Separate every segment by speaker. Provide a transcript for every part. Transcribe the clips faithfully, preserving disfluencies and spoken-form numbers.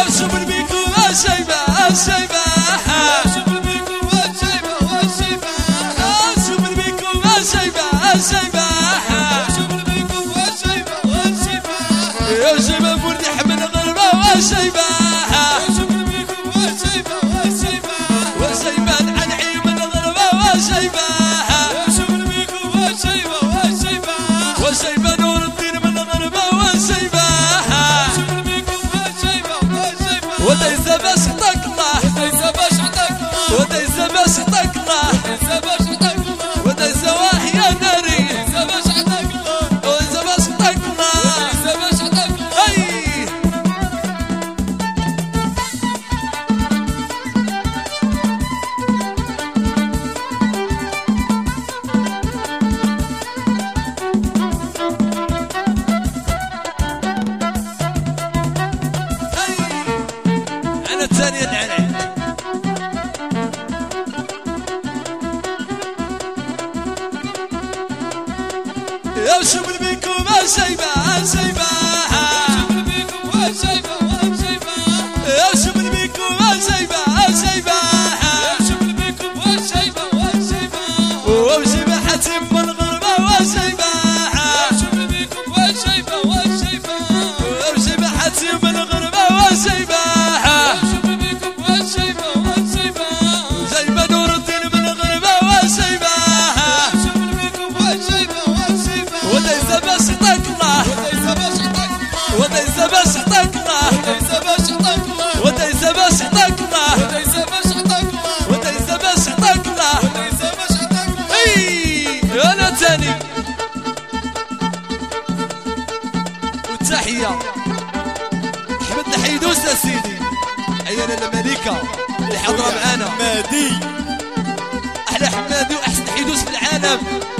Speaker 1: شوف البيكو والشيبة الشيبة شوف البيكو والشيبة والشيبة شوف البيكو والشيبة الشيبة شوف البيكو والشيبة والشيبة يا شباب مرتاح من الغربة والشيبة شوف البيكو والشيبة والشيبة والشيبة العنعي من الغربة والشيبة شوف البيكو والشيبة والشيبة والشيبة نور الدين من الغربة والشيبة شوف البيكو والشيبة والشيبة ودايزة باش عطاك الله ودايزة باش عطاك الله ودايزة باش عطاك الله ودايزة باش عطاك الله ودايزة واحية ناري ودايزة باش عطاك الله ودايزة باش عطاك الله ودايزة باش عطاك الله الثانية العنعي يا شوف البيكو والشيبة الشيبة شوف البيكو والشيبة والشيبة يا شوف البيكو والشيبة الشيبة شوف البيكو والشيبة والشيبة وشيبة حاتم من الغربة والشيبة شوف البيكو والشيبة والشيبة وشيبة حاتم من الغربة والشيبة ودايزة باش عطاك الله ودايزة باش عطاك الله ودايزة باش عطاك الله ودايزة باش عطاك الله اي انا تاني والتحية احمد الحيدوس يا سيدي عيال الملكة اللي حاضرة معانا حمادي احلى حمادي واحسن حيدوس في العالم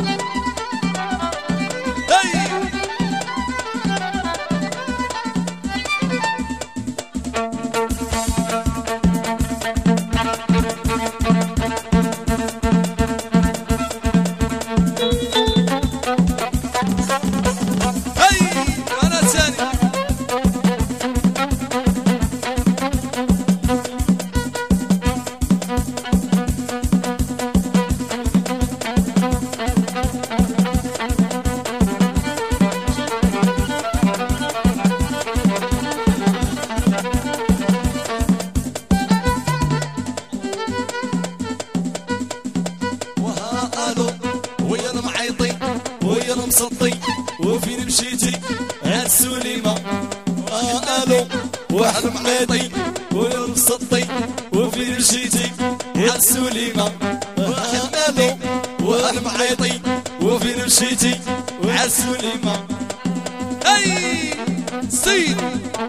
Speaker 1: مسطي وفين مشيتي عاد سليمة الو واحد معيطي وين مسطي وفين مشيتي عاد سليمة الو واحد معيطي وفين مشيتي عاد سليمة اي سيد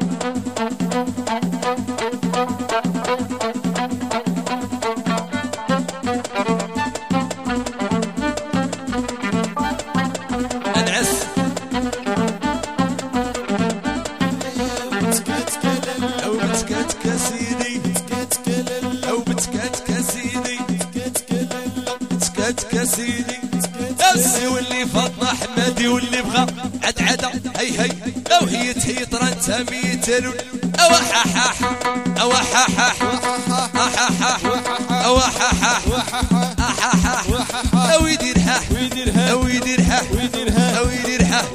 Speaker 1: يا سيدي نفسي واللي فاطمة حمادي واللي بغى عد عدا هي هي لو هي تهيط رانتا ميتر او حاحاح او حاحاح حاحاح او حاحاح حاحاح او يدير حاح او يدير حاح او يدير حاح